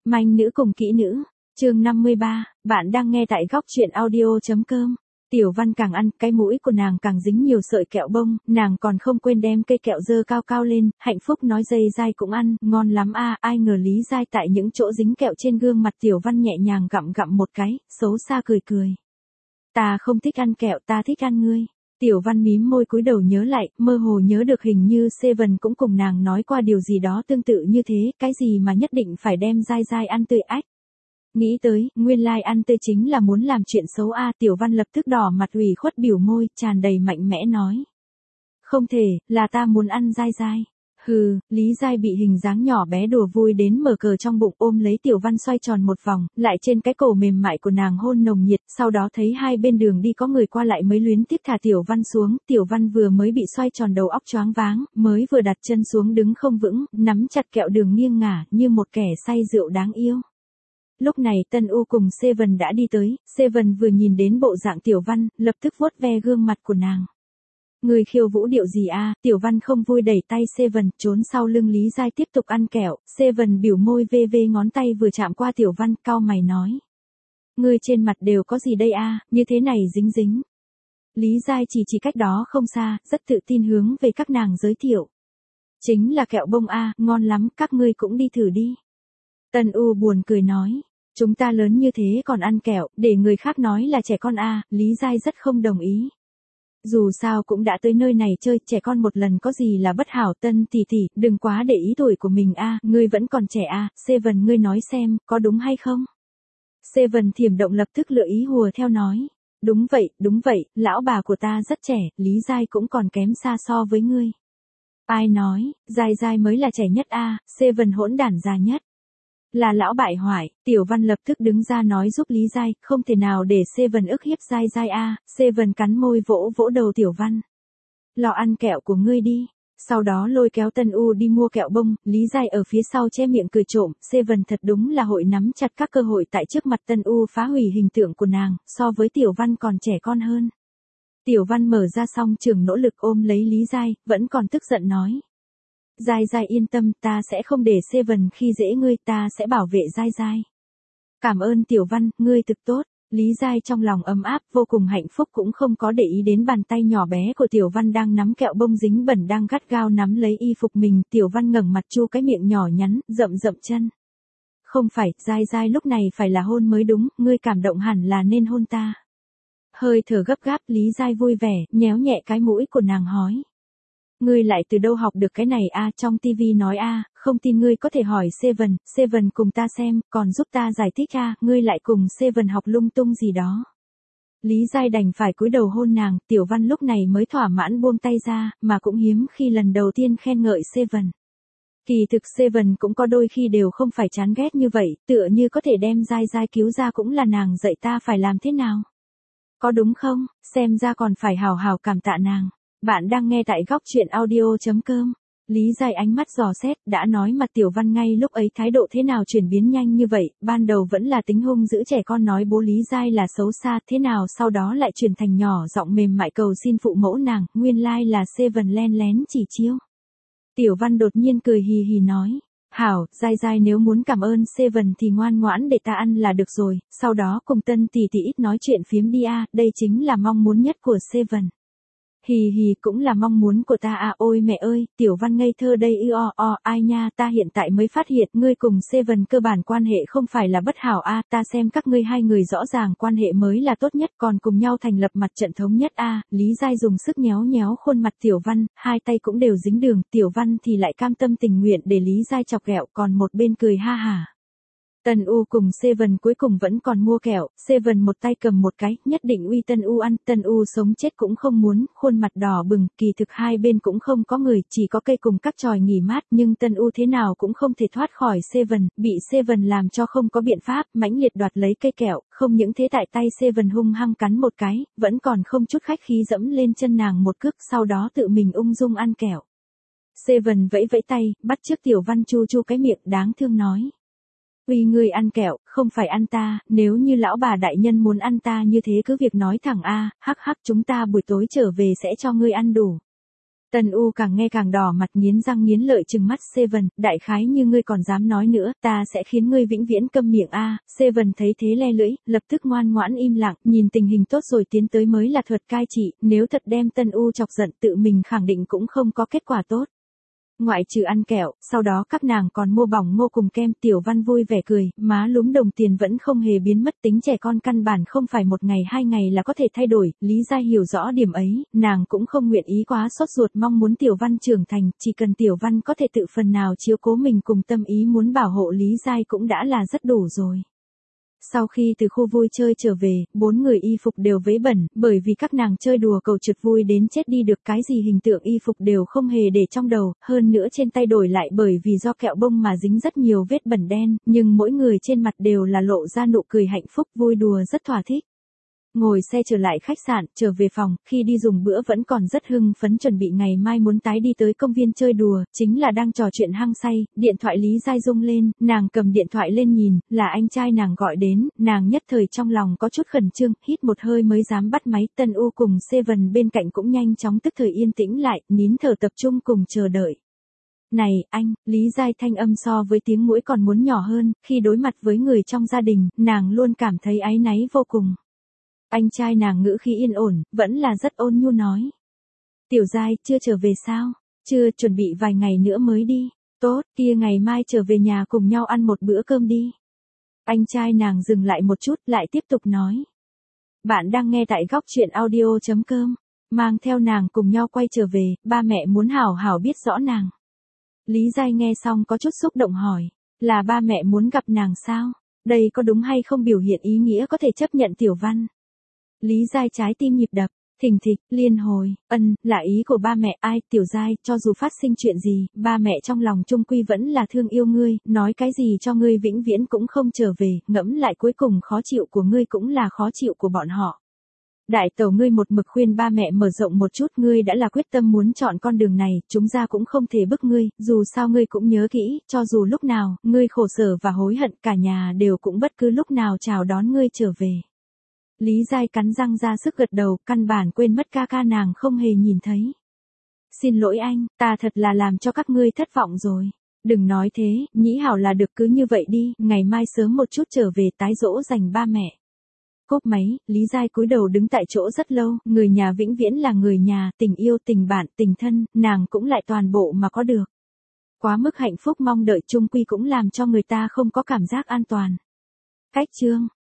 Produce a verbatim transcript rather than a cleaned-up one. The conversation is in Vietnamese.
Manh nữ cùng kỹ nữ, chương năm mươi ba, bạn đang nghe tại góc truyện audio.com. Tiểu Văn càng ăn, cái mũi của nàng càng dính nhiều sợi kẹo bông, nàng còn không quên đem cây kẹo dơ cao cao lên, hạnh phúc nói dây dai cũng ăn, ngon lắm a. Ai ngờ Lý Dai tại những chỗ dính kẹo trên gương mặt Tiểu Văn nhẹ nhàng gặm gặm một cái, xấu xa cười cười. Ta không thích ăn kẹo, ta thích ăn ngươi. Tiểu Văn mím môi cúi đầu nhớ lại, mơ hồ nhớ được hình như Seven cũng cùng nàng nói qua điều gì đó tương tự như thế, cái gì mà nhất định phải đem dai dai ăn tươi ách. Nghĩ tới, nguyên lai like ăn tươi chính là muốn làm chuyện xấu a. Tiểu Văn lập tức đỏ mặt ủy khuất biểu môi, tràn đầy mạnh mẽ nói. Không thể, là ta muốn ăn dai dai. Hừ, Lý Dai bị hình dáng nhỏ bé đùa vui đến mở cờ trong bụng, ôm lấy Tiểu Văn xoay tròn một vòng, lại trên cái cổ mềm mại của nàng hôn nồng nhiệt, sau đó thấy hai bên đường đi có người qua lại mới luyến tiếc thả Tiểu Văn xuống. Tiểu Văn vừa mới bị xoay tròn đầu óc choáng váng, mới vừa đặt chân xuống đứng không vững, nắm chặt kẹo đường nghiêng ngả, như một kẻ say rượu đáng yêu. Lúc này Tân U cùng Seven đã đi tới, Seven vừa nhìn đến bộ dạng Tiểu Văn, lập tức vuốt ve gương mặt của nàng. Người khiêu vũ điệu gì a? Tiểu Văn không vui đẩy tay Seven, trốn sau lưng Lý Dai tiếp tục ăn kẹo. Seven biểu môi vê vê ngón tay vừa chạm qua Tiểu Văn, cau mày nói. Ngươi trên mặt đều có gì đây a, như thế này dính dính. Lý Dai chỉ chỉ cách đó không xa, rất tự tin hướng về các nàng giới thiệu. Chính là kẹo bông a, ngon lắm, các ngươi cũng đi thử đi. Tân U buồn cười nói. Chúng ta lớn như thế còn ăn kẹo, để người khác nói là trẻ con a. Lý Dai rất không đồng ý. Dù sao cũng đã tới nơi này chơi, trẻ con một lần có gì là bất hảo. Tân tỷ tỷ, đừng quá để ý tuổi của mình a, ngươi vẫn còn trẻ a. Seven ngươi nói xem, có đúng hay không? Seven thiểm động lập tức lựa ý hùa theo nói. Đúng vậy, đúng vậy, lão bà của ta rất trẻ, Lý Dai cũng còn kém xa so với ngươi. Ai nói, Dai Dai mới là trẻ nhất a, Seven hỗn đản già nhất. Là lão bại hoại. Tiểu Văn lập tức đứng ra nói giúp Lý Dai, không thể nào để Seven ức hiếp Dai Dai a. Seven cắn môi vỗ vỗ đầu Tiểu Văn. Lò ăn kẹo của ngươi đi. Sau đó lôi kéo Tân U đi mua kẹo bông, Lý Dai ở phía sau che miệng cười trộm. Seven thật đúng là hội nắm chặt các cơ hội tại trước mặt Tân U phá hủy hình tượng của nàng, so với Tiểu Văn còn trẻ con hơn. Tiểu Văn mở ra xong trường nỗ lực ôm lấy Lý Dai, vẫn còn tức giận nói. Dai Dai yên tâm, ta sẽ không để Seven khi dễ ngươi, ta sẽ bảo vệ Dai Dai. Cảm ơn Tiểu Văn, ngươi thực tốt. Lý Dai trong lòng ấm áp, vô cùng hạnh phúc cũng không có để ý đến bàn tay nhỏ bé của Tiểu Văn đang nắm kẹo bông dính bẩn đang gắt gao nắm lấy y phục mình. Tiểu Văn ngẩng mặt chu cái miệng nhỏ nhắn, rậm rậm chân. Không phải, Dai Dai lúc này phải là hôn mới đúng, ngươi cảm động hẳn là nên hôn ta. Hơi thở gấp gáp, Lý Dai vui vẻ, nhéo nhẹ cái mũi của nàng hói. Ngươi lại từ đâu học được cái này a? Trong tivi nói a, không tin ngươi có thể hỏi Seven, Seven cùng ta xem, còn giúp ta giải thích a, ngươi lại cùng Seven học lung tung gì đó. Lý Dai đành phải cúi đầu hôn nàng, Tiểu Văn lúc này mới thỏa mãn buông tay ra, mà cũng hiếm khi lần đầu tiên khen ngợi Seven. Kỳ thực Seven cũng có đôi khi đều không phải chán ghét như vậy, tựa như có thể đem Dai Dai cứu ra cũng là nàng dạy ta phải làm thế nào. Có đúng không? Xem ra còn phải hào hào cảm tạ nàng. Bạn đang nghe tại góc truyện audio.com. Lý Dai ánh mắt dò xét, đã nói mà Tiểu Văn ngay lúc ấy thái độ thế nào chuyển biến nhanh như vậy, ban đầu vẫn là tính hung dữ trẻ con nói bố Lý Dai là xấu xa, thế nào sau đó lại chuyển thành nhỏ giọng mềm mại cầu xin phụ mẫu nàng, nguyên lai là Seven len lén chỉ chiêu. Tiểu Văn đột nhiên cười hì hì nói. Hảo, Dai Dai nếu muốn cảm ơn Seven thì ngoan ngoãn để ta ăn là được rồi, sau đó cùng Tân tỷ tỷ ít nói chuyện phiếm đi a, đây chính là mong muốn nhất của Seven. Hì hì cũng là mong muốn của ta à. Ôi mẹ ơi, Tiểu Văn ngây thơ đây ư o o, ai nha, ta hiện tại mới phát hiện ngươi cùng Seven cơ bản quan hệ không phải là bất hảo a, ta xem các ngươi hai người rõ ràng quan hệ mới là tốt nhất, còn cùng nhau thành lập mặt trận thống nhất a. Lý Dai dùng sức nhéo nhéo khuôn mặt Tiểu Văn, hai tay cũng đều dính đường, Tiểu Văn thì lại cam tâm tình nguyện để Lý Dai chọc ghẹo, còn một bên cười ha hả. Tân U cùng Seven cuối cùng vẫn còn mua kẹo, Seven một tay cầm một cái, nhất định uy Tân U ăn, Tân U sống chết cũng không muốn, khuôn mặt đỏ bừng, kỳ thực hai bên cũng không có người, chỉ có cây cùng các tròi nghỉ mát, nhưng Tân U thế nào cũng không thể thoát khỏi Seven, bị Seven làm cho không có biện pháp, mãnh liệt đoạt lấy cây kẹo, không những thế tại tay Seven hung hăng cắn một cái, vẫn còn không chút khách khí dẫm lên chân nàng một cước, sau đó tự mình ung dung ăn kẹo. Seven vẫy vẫy tay, bắt chước Tiểu Văn chu chu cái miệng, đáng thương nói. Uy ngươi ăn kẹo, không phải ăn ta, nếu như lão bà đại nhân muốn ăn ta như thế cứ việc nói thẳng a, hắc hắc chúng ta buổi tối trở về sẽ cho ngươi ăn đủ. Tân U càng nghe càng đỏ mặt nghiến răng nghiến lợi trừng mắt Seven, đại khái như ngươi còn dám nói nữa, ta sẽ khiến ngươi vĩnh viễn câm miệng a. Seven thấy thế le lưỡi, lập tức ngoan ngoãn im lặng, nhìn tình hình tốt rồi tiến tới mới là thuật cai trị, nếu thật đem Tân U chọc giận tự mình khẳng định cũng không có kết quả tốt. Ngoại trừ ăn kẹo, sau đó các nàng còn mua bỏng ngô cùng kem. Tiểu Văn vui vẻ cười, má lúm đồng tiền vẫn không hề biến mất, tính trẻ con căn bản không phải một ngày hai ngày là có thể thay đổi. Lý Giai hiểu rõ điểm ấy, nàng cũng không nguyện ý quá sốt ruột mong muốn Tiểu Văn trưởng thành, chỉ cần Tiểu Văn có thể tự phần nào chiếu cố mình cùng tâm ý muốn bảo hộ Lý Giai cũng đã là rất đủ rồi. Sau khi từ khu vui chơi trở về, bốn người y phục đều vấy bẩn, bởi vì các nàng chơi đùa cầu trượt vui đến chết đi được, cái gì hình tượng y phục đều không hề để trong đầu, hơn nữa trên tay đổi lại bởi vì do kẹo bông mà dính rất nhiều vết bẩn đen, nhưng mỗi người trên mặt đều là lộ ra nụ cười hạnh phúc, vui đùa rất thỏa thích. Ngồi xe trở lại khách sạn, trở về phòng, khi đi dùng bữa vẫn còn rất hưng phấn chuẩn bị ngày mai muốn tái đi tới công viên chơi đùa, chính là đang trò chuyện hăng say, điện thoại Lý Giai rung lên, nàng cầm điện thoại lên nhìn, là anh trai nàng gọi đến, nàng nhất thời trong lòng có chút khẩn trương, hít một hơi mới dám bắt máy. Tân U cùng Seven bên cạnh cũng nhanh chóng tức thời yên tĩnh lại, nín thở tập trung cùng chờ đợi. Này, anh, Lý Giai thanh âm so với tiếng mũi còn muốn nhỏ hơn, khi đối mặt với người trong gia đình, nàng luôn cảm thấy áy náy vô cùng. Anh trai nàng ngữ khí yên ổn, vẫn là rất ôn nhu nói. Tiểu Giai, chưa trở về sao? Chưa, chuẩn bị vài ngày nữa mới đi. Tốt, kia ngày mai trở về nhà cùng nhau ăn một bữa cơm đi. Anh trai nàng dừng lại một chút, lại tiếp tục nói. Bạn đang nghe tại góc truyện audio chấm com. Mang theo nàng cùng nhau quay trở về, ba mẹ muốn hảo hảo biết rõ nàng. Lý Giai nghe xong có chút xúc động hỏi. Là ba mẹ muốn gặp nàng sao? Đây có đúng hay không biểu hiện ý nghĩa có thể chấp nhận Tiểu Văn? Lý Giai trái tim nhịp đập, thình thịch, liên hồi, ân, là ý của ba mẹ. Ai, Tiểu Giai, cho dù phát sinh chuyện gì, ba mẹ trong lòng chung quy vẫn là thương yêu ngươi, nói cái gì cho ngươi vĩnh viễn cũng không trở về, ngẫm lại cuối cùng khó chịu của ngươi cũng là khó chịu của bọn họ. Đại tẩu ngươi một mực khuyên ba mẹ mở rộng một chút, ngươi đã là quyết tâm muốn chọn con đường này, chúng ta cũng không thể bức ngươi, dù sao ngươi cũng nhớ kỹ, cho dù lúc nào, ngươi khổ sở và hối hận, cả nhà đều cũng bất cứ lúc nào chào đón ngươi trở về. Lý Giai cắn răng ra sức gật đầu, căn bản quên mất ca ca nàng không hề nhìn thấy. Xin lỗi anh, ta thật là làm cho các ngươi thất vọng rồi. Đừng nói thế, nhĩ hảo là được, cứ như vậy đi, ngày mai sớm một chút trở về tái dỗ dành ba mẹ. Cốp máy, Lý Giai cúi đầu đứng tại chỗ rất lâu, người nhà vĩnh viễn là người nhà, tình yêu, tình bạn, tình thân, nàng cũng lại toàn bộ mà có được. Quá mức hạnh phúc mong đợi chung quy cũng làm cho người ta không có cảm giác an toàn. Cách chương